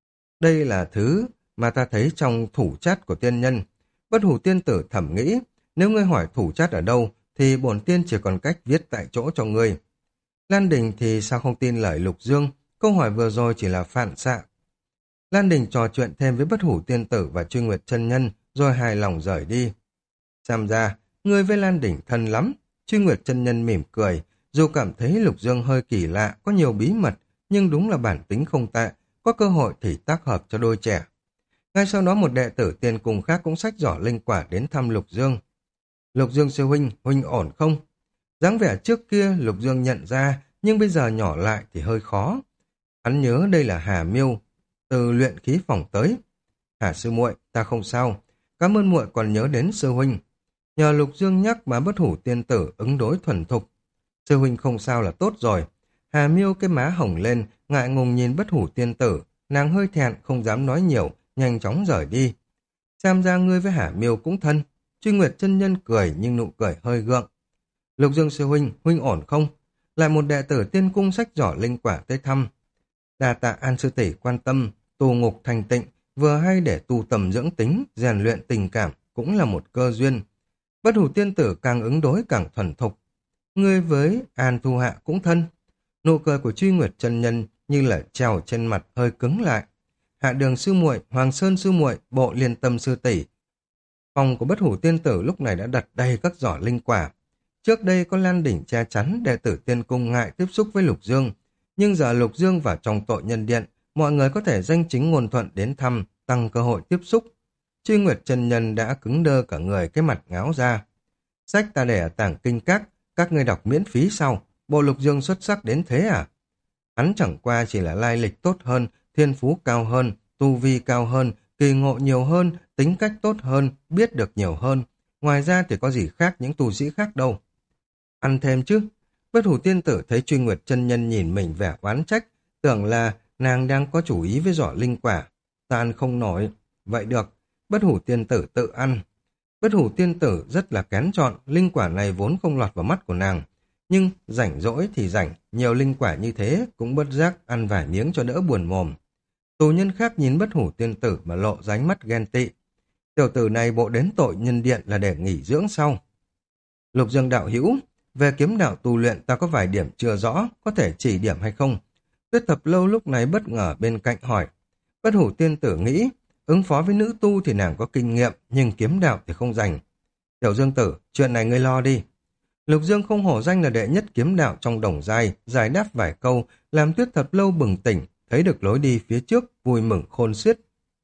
Đây là thứ mà ta thấy trong thủ chát của tiên nhân. Bất Hủ tiên tử thẩm nghĩ, nếu ngươi hỏi thủ chát ở đâu, thì bổn tiên chỉ còn cách viết tại chỗ cho ngươi. Lan Đình thì sao không tin lời Lục Dương, câu hỏi vừa rồi chỉ là phản xạ. Lan Đình trò chuyện thêm với Bất Hủ tiên tử và Truy Nguyệt chân nhân, rồi hài lòng rời đi. Xem ra, ngươi với Lan Đình thân lắm. Truy Nguyệt chân nhân mỉm cười, dù cảm thấy Lục Dương hơi kỳ lạ, có nhiều bí mật, nhưng đúng là bản tính không tệ, có cơ hội thì tác hợp cho đôi trẻ. Ngay sau đó một đệ tử tiên cung khác cũng xách giỏ linh quả đến thăm Lục Dương. Lục Dương sư huynh, huynh ổn không? Dáng vẻ trước kia Lục Dương nhận ra, nhưng bây giờ nhỏ lại thì hơi khó. Hắn nhớ đây là Hà Miêu, từ luyện khí phòng tới. Hà sư muội, ta không sao. Cảm ơn muội còn nhớ đến sư huynh. Nhờ Lục Dương nhắc mà Bất Hủ tiên tử ứng đối thuần thục. Sư huynh không sao là tốt rồi. Hà Miêu cái má hồng lên, ngại ngùng nhìn Bất Hủ tiên tử, nàng hơi thẹn không dám nói nhiều, nhanh chóng rời đi. Xem ra ngươi với Hà Miêu cũng thân. Truy Nguyệt chân nhân cười nhưng nụ cười hơi gượng. Lục Dương sư huynh, huynh ổn không? Lại một đệ tử tiên cung sách giỏ linh quả tới thăm. Đa tạ An sư tỷ quan tâm, tù ngục thành tịnh, vừa hay để tu tầm dưỡng tính, rèn luyện tình cảm, cũng là một cơ duyên. Bất Hủ tiên tử càng ứng đối càng thuần thục. Ngươi với An Thu Hạ cũng thân. Nụ cười của Truy Nguyệt chân nhân như là treo trên mặt hơi cứng lại. Hạ Đường sư muội, Hoàng Sơn sư muội, Bộ Liên Tâm sư tỷ. Phòng của Bất Hủ tiên tử lúc này đã đặt đầy các giỏ linh quả. Trước đây có Lan Đỉnh che chắn, đệ tử tiên cung ngại tiếp xúc với Lục Dương, nhưng giờ Lục Dương vào trong tội nhân điện, mọi người có thể danh chính ngôn thuận đến thăm, tăng cơ hội tiếp xúc. Truy Nguyệt chân nhân đã cứng đơ cả người, cái mặt ngáo ra. Sách ta để ở tàng kinh các ngươi đọc miễn phí sau, bộ Lục Dương xuất sắc đến thế à? Hắn chẳng qua chỉ là lai lịch tốt hơn, thiên phú cao hơn, tu vi cao hơn, kỳ ngộ nhiều hơn, tính cách tốt hơn, biết được nhiều hơn. Ngoài ra thì có gì khác những tu sĩ khác đâu. Ăn thêm chứ. Bất Hủ tiên tử thấy Truy Nguyệt chân nhân nhìn mình vẻ oán trách, tưởng là nàng đang có chủ ý với giỏ linh quả. Ta ăn không nổi. Vậy được, Bất Hủ tiên tử tự ăn. Bất Hủ tiên tử rất là kén chọn, linh quả này vốn không lọt vào mắt của nàng. Nhưng rảnh rỗi thì rảnh, nhiều linh quả như thế cũng bất giác ăn vài miếng cho đỡ buồn mồm. Tù nhân khác nhìn Bất Hủ tiên tử mà lộ ra ánh mắt ghen tị. Tiểu tử này bộ đến tội nhân điện là để nghỉ dưỡng sau. Lục Dương đạo hữu, về kiếm đạo tu luyện ta có vài điểm chưa rõ, có thể chỉ điểm hay không? Tuyết Thập Lâu lúc này bất ngờ bên cạnh hỏi. Bất Hủ tiên tử nghĩ, ứng phó với nữ tu thì nàng có kinh nghiệm, nhưng kiếm đạo thì không rành. Tiểu Dương tử, chuyện này ngươi lo đi. Lục Dương không hổ danh là đệ nhất kiếm đạo trong đồng giai, giải đáp vài câu, làm Tuyết Thập Lâu bừng tỉnh, thấy được lối đi phía trước, vui mừng khôn xiết.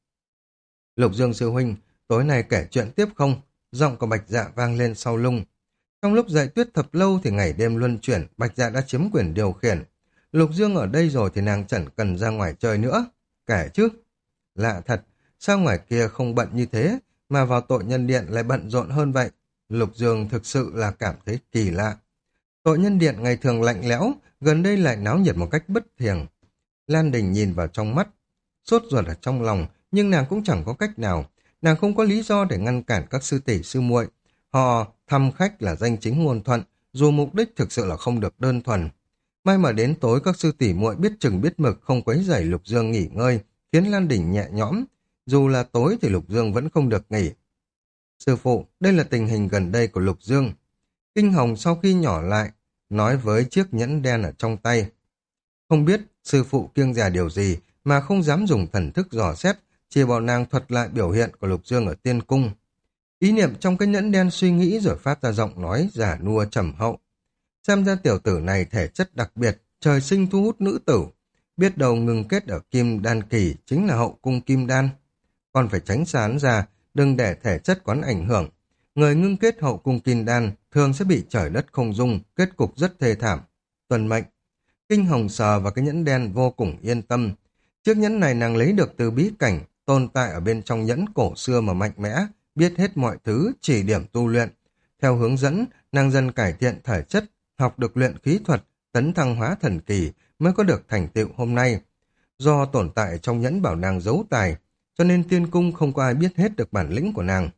Lục Dương sư huynh, tối nay kể chuyện tiếp không? Giọng của Bạch Dạ vang lên sau lưng. Trong lúc dạy Tuyết Thập Lâu thì ngày đêm luân chuyển, Bạch Dạ đã chiếm quyền điều khiển. Lục Dương ở đây rồi thì nàng chẳng cần ra ngoài chơi nữa. Kể chứ. Lạ thật, sao ngoài kia không bận như thế, mà vào tội nhân điện lại bận rộn hơn vậy? Lục Dương thực sự là cảm thấy kỳ lạ. Tội nhân điện ngày thường lạnh lẽo, gần đây lại náo nhiệt một cách bất thường. Lan Đình nhìn vào trong mắt, sốt ruột ở trong lòng, nhưng nàng cũng chẳng có cách nào. Nàng không có lý do để ngăn cản các sư tỷ sư muội. Họ thăm khách là danh chính ngôn thuận, dù mục đích thực sự là không được đơn thuần. May mà đến tối các sư tỷ muội biết chừng biết mực không quấy rầy Lục Dương nghỉ ngơi, khiến Lan Đình nhẹ nhõm. Dù là tối thì Lục Dương vẫn không được nghỉ. Sư phụ, đây là tình hình gần đây của Lục Dương. Kinh Hồng sau khi nhỏ lại, nói với chiếc nhẫn đen ở trong tay. Không biết sư phụ kiêng dè điều gì mà không dám dùng thần thức dò xét, chỉ bảo nàng thuật lại biểu hiện của Lục Dương ở tiên cung. Ý niệm trong cái nhẫn đen suy nghĩ rồi phát ra giọng nói giả nua trầm hậu. Xem ra tiểu tử này thể chất đặc biệt, trời sinh thu hút nữ tử. Biết đầu ngừng kết ở kim đan kỳ chính là hậu cung kim đan. Còn phải tránh xa hắn ra, đừng để thể chất quán ảnh hưởng. Người ngưng kết hậu cung kim đan thường sẽ bị trời đất không dung, kết cục rất thê thảm. Tuần mệnh. Kinh Hồng sờ và cái nhẫn đen vô cùng yên tâm. Chiếc nhẫn này nàng lấy được từ bí cảnh, tồn tại ở bên trong nhẫn cổ xưa mà mạnh mẽ, biết hết mọi thứ, chỉ điểm tu luyện. Theo hướng dẫn, nàng dần cải thiện thể chất, học được luyện khí thuật, tấn thăng hóa thần kỳ mới có được thành tựu hôm nay. Do tồn tại trong nhẫn bảo nàng giấu tài, cho nên tiên cung không có ai biết hết được bản lĩnh của nàng.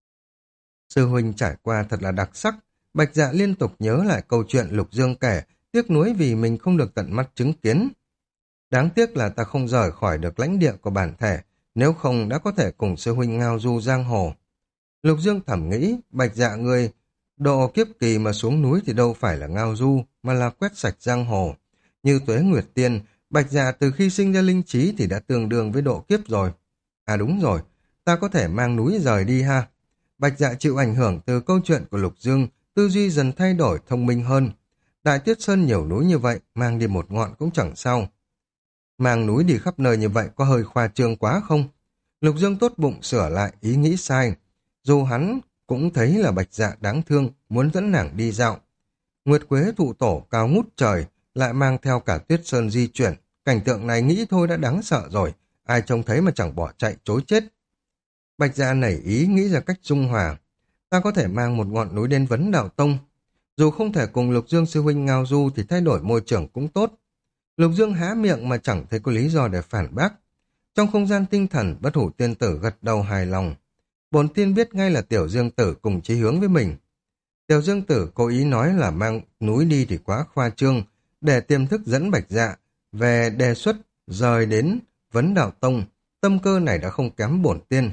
Sư huynh trải qua thật là đặc sắc, Bạch Dạ liên tục nhớ lại câu chuyện Lục Dương kể, tiếc nuối vì mình không được tận mắt chứng kiến. Đáng tiếc là ta không rời khỏi được lãnh địa của bản thể, nếu không đã có thể cùng sư huynh ngao du giang hồ. Lục Dương thầm nghĩ, Bạch Dạ ngươi, độ kiếp kỳ mà xuống núi thì đâu phải là ngao du, mà là quét sạch giang hồ. Như Tuế Nguyệt Tiên, Bạch Dạ từ khi sinh ra linh trí thì đã tương đương với độ kiếp rồi. À đúng rồi, ta có thể mang núi rời đi ha. Bạch Dạ chịu ảnh hưởng từ câu chuyện của Lục Dương, tư duy dần thay đổi thông minh hơn. Đại Tuyết Sơn nhiều núi như vậy, mang đi một ngọn cũng chẳng sao. Mang núi đi khắp nơi như vậy có hơi khoa trương quá không? Lục Dương tốt bụng sửa lại ý nghĩ sai. Dù hắn cũng thấy là Bạch Dạ đáng thương, muốn dẫn nàng đi dạo. Nguyệt Quế thụ tổ cao ngút trời, lại mang theo cả Tuyết Sơn di chuyển. Cảnh tượng này nghĩ thôi đã đáng sợ rồi, ai trông thấy mà chẳng bỏ chạy chối chết. Bạch Dạ nảy ý nghĩ ra cách dung hòa. Ta có thể mang một ngọn núi đến Vấn Đạo Tông. Dù không thể cùng Lục Dương sư huynh ngao du thì thay đổi môi trường cũng tốt. Lục Dương há miệng mà chẳng thấy có lý do để phản bác. Trong không gian tinh thần, Bất Hủ Tiên Tử gật đầu hài lòng. Bổn tiên biết ngay là Tiểu Dương Tử cùng chí hướng với mình. Tiểu Dương Tử cố ý nói là mang núi đi thì quá khoa trương, để tiềm thức dẫn Bạch Dạ về đề xuất rời đến Vấn Đạo Tông. Tâm cơ này đã không kém bổn tiên.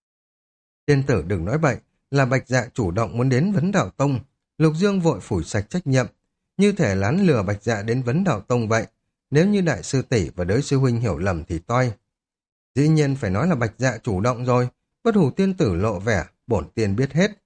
Tiên tử đừng nói bậy, là Bạch Dạ chủ động muốn đến Vấn Đạo Tông. Lục Dương vội phủi sạch trách nhiệm, như thể lán lừa Bạch Dạ đến Vấn Đạo Tông vậy. Nếu như đại sư tỷ và đới sư huynh hiểu lầm thì toi. Dĩ nhiên phải nói là Bạch Dạ chủ động rồi. Bất Hủ Tiên Tử lộ vẻ, bổn tiên biết hết.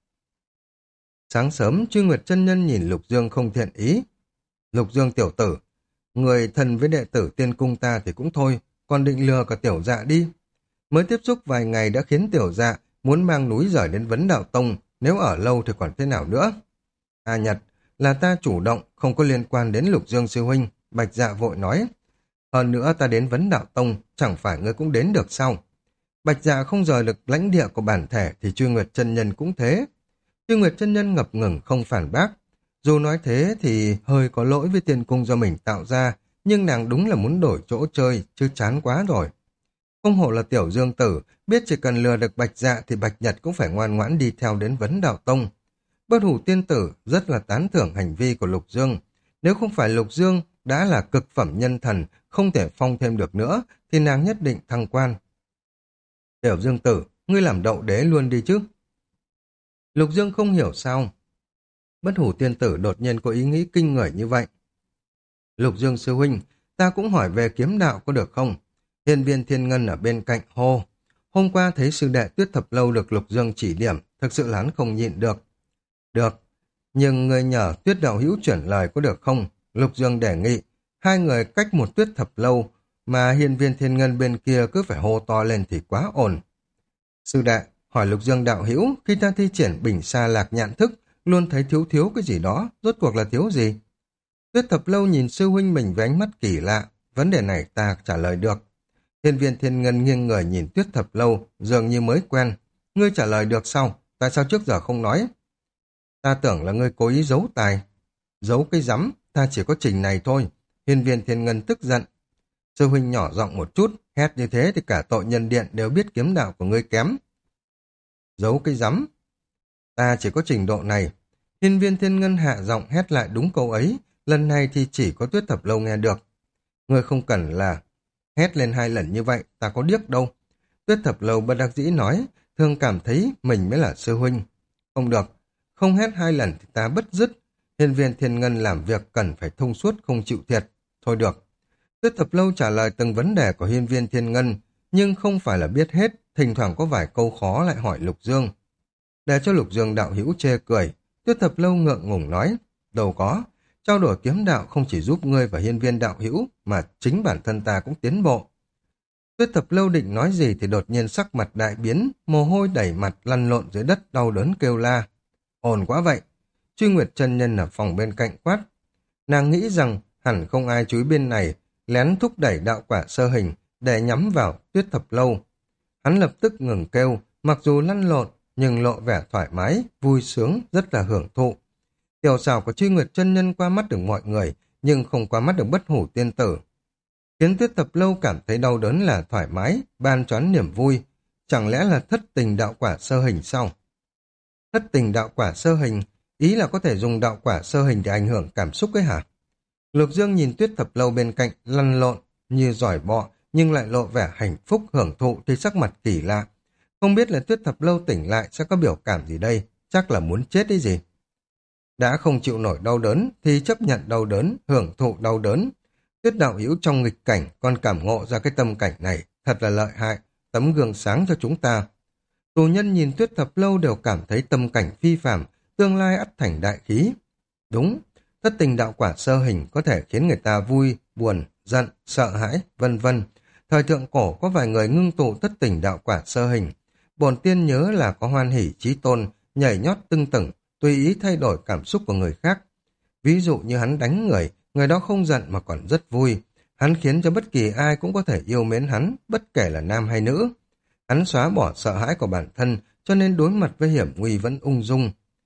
Sáng sớm, Truy Nguyệt chân nhân nhìn Lục Dương không thiện ý. Lục Dương tiểu tử, người thân với đệ tử tiên cung ta thì cũng thôi, còn định lừa cả tiểu dạ đi. Mới tiếp xúc vài ngày đã khiến tiểu dạ muốn mang núi rời đến Vấn Đạo Tông, nếu ở lâu thì còn thế nào nữa. À Nhật, là ta chủ động, không có liên quan đến Lục Dương sư huynh, Bạch Dạ vội nói. Hơn nữa ta đến Vấn Đạo Tông, chẳng phải ngươi cũng đến được sao? Bạch Dạ không rời được lãnh địa của bản thể thì Truy Nguyệt chân nhân cũng thế. Truy Nguyệt chân nhân ngập ngừng không phản bác. Dù nói thế thì hơi có lỗi với tiên cung do mình tạo ra, nhưng nàng đúng là muốn đổi chỗ chơi, chứ chán quá rồi. Không hổ là Tiểu Dương Tử, biết chỉ cần lừa được Bạch Dạ thì Bạch Nhật cũng phải ngoan ngoãn đi theo đến Vấn Đạo Tông. Bất Hủ Tiên Tử rất là tán thưởng hành vi của Lục Dương. Nếu không phải Lục Dương đã là cực phẩm nhân thần, không thể phong thêm được nữa, thì nàng nhất định thăng quan. Tiểu Dương Tử, ngươi làm đậu đế luôn đi chứ. Lục Dương không hiểu sao. Bất Hủ Tiên Tử đột nhiên có ý nghĩ kinh người như vậy. Lục Dương sư huynh, ta cũng hỏi về kiếm đạo có được không? Hiên Viên Thiên Ngân ở bên cạnh hô. Hôm qua thấy sư đệ Tuyết Thập Lâu được Lục Dương chỉ điểm, thực sự là hắn không nhịn được. Được, nhưng người nhờ Tuyết đạo hữu chuyển lời có được không? Lục Dương đề nghị. Hai người cách một Tuyết Thập Lâu, mà Hiên Viên Thiên Ngân bên kia cứ phải hô to lên thì quá ồn. Sư đệ, hỏi Lục Dương đạo hữu, khi ta thi triển Bình Sa Lạc Nhạn Thức, luôn thấy thiếu thiếu cái gì đó, rốt cuộc là thiếu gì? Tuyết Thập Lâu nhìn sư huynh mình với ánh mắt kỳ lạ, vấn đề này ta trả lời được. Hiên Viên Thiên Ngân nghiêng người nhìn Tuyết Thập Lâu, dường như mới quen. Ngươi trả lời được sao? Tại sao trước giờ không nói? Ta tưởng là ngươi cố ý giấu tài. Giấu cái rắm, ta chỉ có trình này thôi. Hiên Viên Thiên Ngân tức giận. Sư huynh nhỏ giọng một chút, hét như thế thì cả tội nhân điện đều biết kiếm đạo của ngươi kém. Giấu cái rắm. Ta chỉ có trình độ này. Hiên Viên Thiên Ngân hạ giọng hét lại đúng câu ấy, lần này thì chỉ có Tuyết Thập Lâu nghe được. Ngươi không cần là hét lên 2 lần như vậy, ta có điếc đâu. Tuyết Thập Lâu bất đắc dĩ nói, thường cảm thấy mình mới là sư huynh. Không được, không hét 2 lần thì ta bất dứt. Hiên Viên Thiên Ngân làm việc cần phải thông suốt không chịu thiệt. Thôi được. Tuyết Thập Lâu trả lời từng vấn đề của Hiên Viên Thiên Ngân, nhưng không phải là biết hết, thỉnh thoảng có vài câu khó lại hỏi Lục Dương. Để cho Lục Dương đạo hữu chê cười, Tuyết Thập Lâu ngượng ngùng nói, đâu có, trao đổi kiếm đạo không chỉ giúp ngươi và Hiên Viên đạo hữu, mà chính bản thân ta cũng tiến bộ. Tuyết Thập Lâu định nói gì thì đột nhiên sắc mặt đại biến, mồ hôi đẩy mặt lăn lộn dưới đất đau đớn kêu la. Ồn quá vậy. Truy Nguyệt chân nhân ở phòng bên cạnh quát. Nàng nghĩ rằng hẳn không ai chú ý bên này, lén thúc đẩy đạo quả sơ hình để nhắm vào Tuyết Thập Lâu. Hắn lập tức ngừng kêu, mặc dù lăn lộn nhưng lộ vẻ thoải mái, vui sướng, rất là hưởng thụ. Tiểu xảo của Truy Nguyệt chân nhân qua mắt được mọi người, nhưng không qua mắt được Bất Hủ Tiên Tử. Khiến Tuyết Thập Lâu cảm thấy đau đớn là thoải mái, ban choán niềm vui. Chẳng lẽ là thất tình đạo quả sơ hình sao? Thất tình đạo quả sơ hình, ý là có thể dùng đạo quả sơ hình để ảnh hưởng cảm xúc ấy hả? Lục Dương nhìn Tuyết Thập Lâu bên cạnh, lăn lộn, như giỏi bọ, nhưng lại lộ vẻ hạnh phúc hưởng thụ thì sắc mặt kỳ lạ. Không biết là Tuyết Thập Lâu tỉnh lại sẽ có biểu cảm gì đây, chắc là muốn chết đấy gì. Đã không chịu nổi đau đớn thì chấp nhận đau đớn, hưởng thụ đau đớn. Tuyết đạo hữu trong nghịch cảnh còn cảm ngộ ra cái tâm cảnh này, thật là lợi hại, tấm gương sáng cho chúng ta. Tù nhân nhìn Tuyết Thập Lâu đều cảm thấy tâm cảnh phi phàm, tương lai ắt thành đại khí. Đúng, thất tình đạo quả sơ hình có thể khiến người ta vui, buồn, giận, sợ hãi, vân vân. Thời thượng cổ có vài người ngưng tụ thất tình đạo quả sơ hình. Bổn tiên nhớ là có hoan hỷ chí tôn, nhảy nhót tưng tửng, tùy ý thay đổi cảm xúc của người khác. Ví dụ như hắn đánh người đó không giận mà còn rất vui. Hắn khiến cho bất kỳ ai cũng có thể yêu mến hắn, bất kể là nam hay nữ. Hắn xóa bỏ sợ hãi của bản thân, cho nên đối mặt với hiểm nguy vẫn ung dung.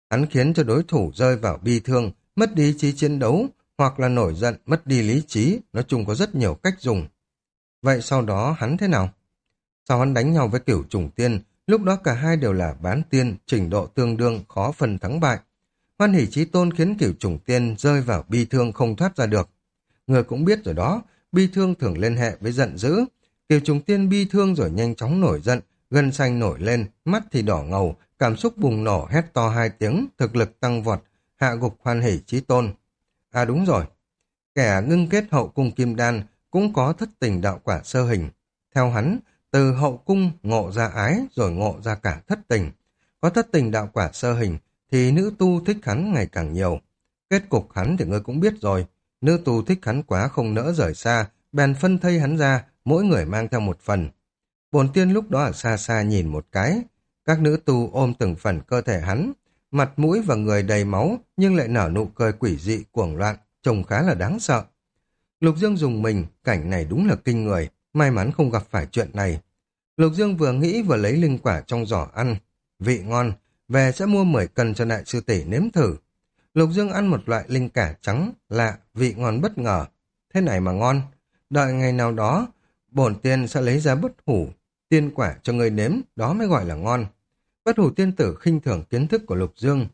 Hắn khiến cho đối thủ rơi vào bi thương, mất đi ý chí chiến đấu, hoặc là nổi giận, mất đi lý trí, nói chung có rất nhiều cách dùng. Vậy sau đó hắn thế nào? Sau hắn đánh nhau với Cửu Trùng Tiên, lúc đó cả hai đều là bán tiên, trình độ tương đương, khó phân thắng bại. Hoan Hỷ Chí Tôn khiến Cửu Trùng Tiên rơi vào bi thương không thoát ra được. Người cũng biết rồi đó, bi thương thường liên hệ với giận dữ. Cửu Trùng Tiên bi thương rồi nhanh chóng nổi giận, gân xanh nổi lên, mắt thì đỏ ngầu, cảm xúc bùng nổ hét to 2 tiếng, thực lực tăng vọt, hạ gục Hoan Hỷ Chí Tôn. À đúng rồi, kẻ ngưng kết hậu cung kim đan cũng có thất tình đạo quả sơ hình. Theo hắn, từ hậu cung ngộ ra ái rồi ngộ ra cả thất tình. Có thất tình đạo quả sơ hình thì nữ tu thích hắn ngày càng nhiều. Kết cục hắn thì ngươi cũng biết rồi. Nữ tu thích hắn quá không nỡ rời xa, bèn phân thây hắn ra, mỗi người mang theo một phần. Bổn tiên lúc đó ở xa xa nhìn một cái. Các nữ tu ôm từng phần cơ thể hắn, mặt mũi và người đầy máu nhưng lại nở nụ cười quỷ dị cuồng loạn, trông khá là đáng sợ. Lục Dương dùng mình, cảnh này đúng là kinh người, may mắn không gặp phải chuyện này. Lục Dương vừa nghĩ vừa lấy linh quả trong giỏ ăn. Vị ngon, về sẽ mua 10 cân cho đại sư tỷ nếm thử. Lục Dương ăn một loại linh quả trắng, lạ, vị ngon bất ngờ. Thế này mà ngon. Đợi ngày nào đó, bổn tiên sẽ lấy ra bất hủ tiên quả cho người nếm, đó mới gọi là ngon. Bất hủ tiên tử khinh thường kiến thức của Lục Dương.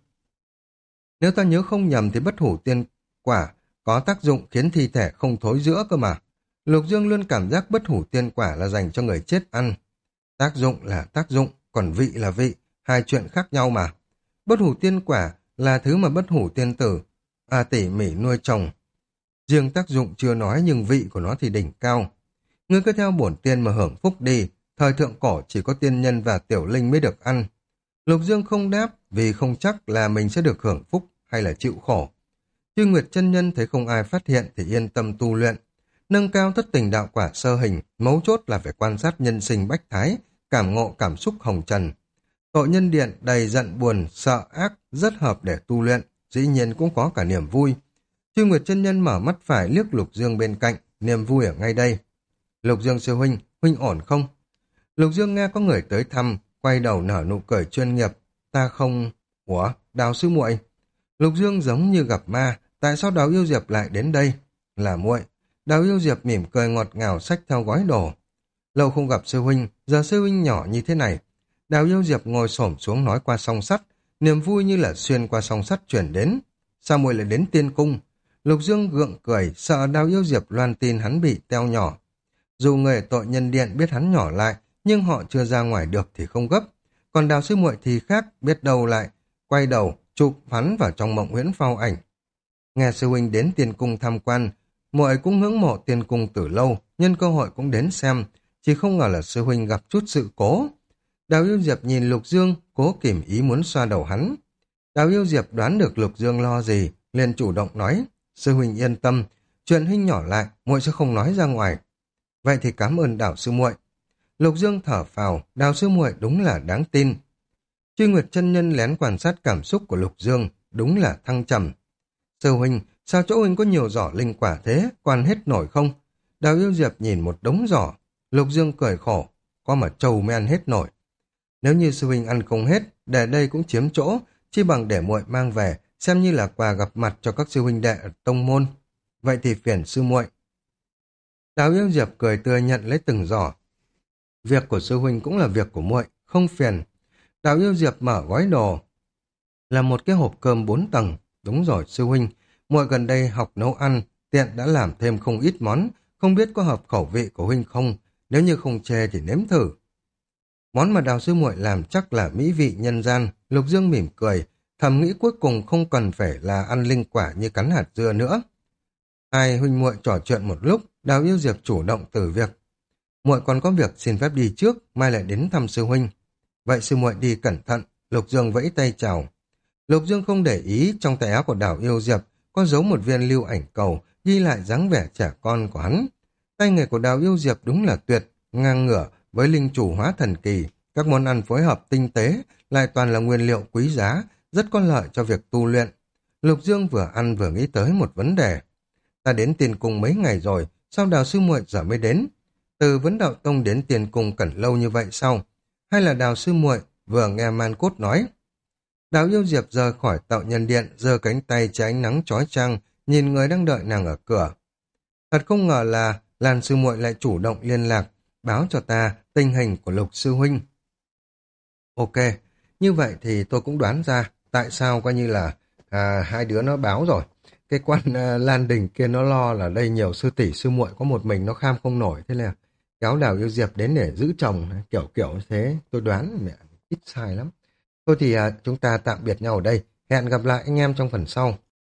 Nếu ta nhớ không nhầm thì bất hủ tiên quả có tác dụng khiến thi thể không thối rữa cơ mà. Lục Dương luôn cảm giác bất hủ tiên quả là dành cho người chết ăn. Tác dụng là tác dụng, còn vị là vị, hai chuyện khác nhau mà. Bất hủ tiên quả là thứ mà bất hủ tiên tử tỉ mỉ nuôi trồng. Riêng tác dụng chưa nói nhưng vị của nó thì đỉnh cao. Ngươi cứ theo bổn tiên mà hưởng phúc đi, thời thượng cổ chỉ có tiên nhân và tiểu linh mới được ăn. Lục Dương không đáp vì không chắc là mình sẽ được hưởng phúc hay là chịu khổ. Chư Nguyệt chân nhân thấy không ai phát hiện thì yên tâm tu luyện. Nâng cao thất tình đạo quả sơ hình, mấu chốt là phải quan sát nhân sinh bách thái, cảm ngộ cảm xúc hồng trần. Tội nhân điện đầy giận buồn, sợ ác, rất hợp để tu luyện, dĩ nhiên cũng có cả niềm vui. Chư Nguyệt chân nhân mở mắt phải liếc Lục Dương bên cạnh, niềm vui ở ngay đây. Lục Dương sư huynh, huynh ổn không? Lục Dương nghe có người tới thăm, quay đầu nở nụ cười chuyên nghiệp. Ta không... Ủa, Đào sư muội? Lục Dương giống như gặp ma, tại sao Đào Yêu Diệp lại đến đây? Là muội. Đào Yêu Diệp mỉm cười ngọt ngào xách theo gói đồ. Lâu không gặp sư huynh, giờ sư huynh nhỏ như thế này. Đào Yêu Diệp ngồi xổm xuống nói qua song sắt, niềm vui như là xuyên qua song sắt chuyển đến. Sao muội lại đến tiên cung? Lục Dương gượng cười, sợ Đào Yêu Diệp loan tin hắn bị teo nhỏ. Dù người tội nhân điện biết hắn nhỏ lại, nhưng họ chưa ra ngoài được thì không gấp. Còn Đào sư muội thì khác, biết đâu lại, quay đầu, chụp hắn vào trong mộng huyễn phao ảnh. Nghe sư huynh đến tiên cung tham quan, muội cũng ngưỡng mộ tiên cung từ lâu, nhân cơ hội cũng đến xem, chỉ không ngờ là sư huynh gặp chút sự cố. Đào Yêu Diệp nhìn Lục Dương, cố kìm ý muốn xoa đầu hắn. Đào Yêu Diệp đoán được Lục Dương lo gì, liền chủ động nói, sư huynh yên tâm, chuyện huynh nhỏ lại, muội sẽ không nói ra ngoài. Vậy thì cảm ơn Đào sư muội. Lục Dương thở phào, Đào sư muội đúng là đáng tin. Truy Nguyệt chân nhân lén quan sát cảm xúc của Lục Dương, đúng là thăng trầm. Sư huynh, sao chỗ huynh có nhiều giỏ linh quả thế, quan hết nổi không? Đào Yêu Diệp nhìn một đống giỏ, Lục Dương cười khổ, có mà trâu mới ăn hết nổi. Nếu như sư huynh ăn không hết, để đây cũng chiếm chỗ, chi bằng để muội mang về, xem như là quà gặp mặt cho các sư huynh đệ ở tông môn. Vậy thì phiền sư muội. Đào Yêu Diệp cười tươi nhận lấy từng giỏ. Việc của sư huynh cũng là việc của muội, không phiền. Đào Yêu Diệp mở gói đồ, là một cái hộp cơm 4 tầng. Đúng rồi sư huynh, muội gần đây học nấu ăn, tiện đã làm thêm không ít món, không biết có hợp khẩu vị của huynh không, nếu như không chê thì nếm thử. Món mà Đào sư muội làm chắc là mỹ vị nhân gian. Lục Dương mỉm cười, thầm nghĩ cuối cùng không cần phải là ăn linh quả như cắn hạt dưa nữa. Hai huynh muội trò chuyện một lúc, Đào Yêu Diệp chủ động từ việc. Muội còn có việc xin phép đi trước, mai lại đến thăm sư huynh. Vậy sư muội đi cẩn thận. Lục Dương vẫy tay chào. Lục Dương không để ý, trong tay áo của Đào Yêu Diệp có giấu một viên lưu ảnh cầu, ghi lại dáng vẻ trẻ con của hắn. Tay nghề của Đào Yêu Diệp đúng là tuyệt, ngang ngửa với linh chủ hóa thần kỳ. Các món ăn phối hợp tinh tế, lại toàn là nguyên liệu quý giá, rất có lợi cho việc tu luyện. Lục Dương vừa ăn vừa nghĩ tới một vấn đề. Ta đến Tiên Cung mấy ngày rồi, sao Đào sư muội giờ mới đến? Từ Vấn Đạo Tông đến Tiên Cung cần lâu như vậy sao? Hay là Đào sư muội vừa nghe Man Cốt nói? Đào Yêu Diệp rời khỏi tạo nhân điện, giơ cánh tay che ánh nắng chói chang, nhìn người đang đợi nàng ở cửa. Thật không ngờ là Lan sư muội lại chủ động liên lạc, báo cho ta tình hình của Lục sư huynh. Ok, như vậy thì tôi cũng đoán ra tại sao coi như là hai đứa nó báo rồi. Cái quan Lan Đình kia nó lo là đây nhiều sư tỷ sư muội có một mình nó kham không nổi, thế là kéo Đào Yêu Diệp đến để giữ chồng, kiểu kiểu như thế. Tôi đoán mẹ ít sai lắm. Thôi thì chúng ta tạm biệt nhau ở đây. Hẹn gặp lại anh em trong phần sau.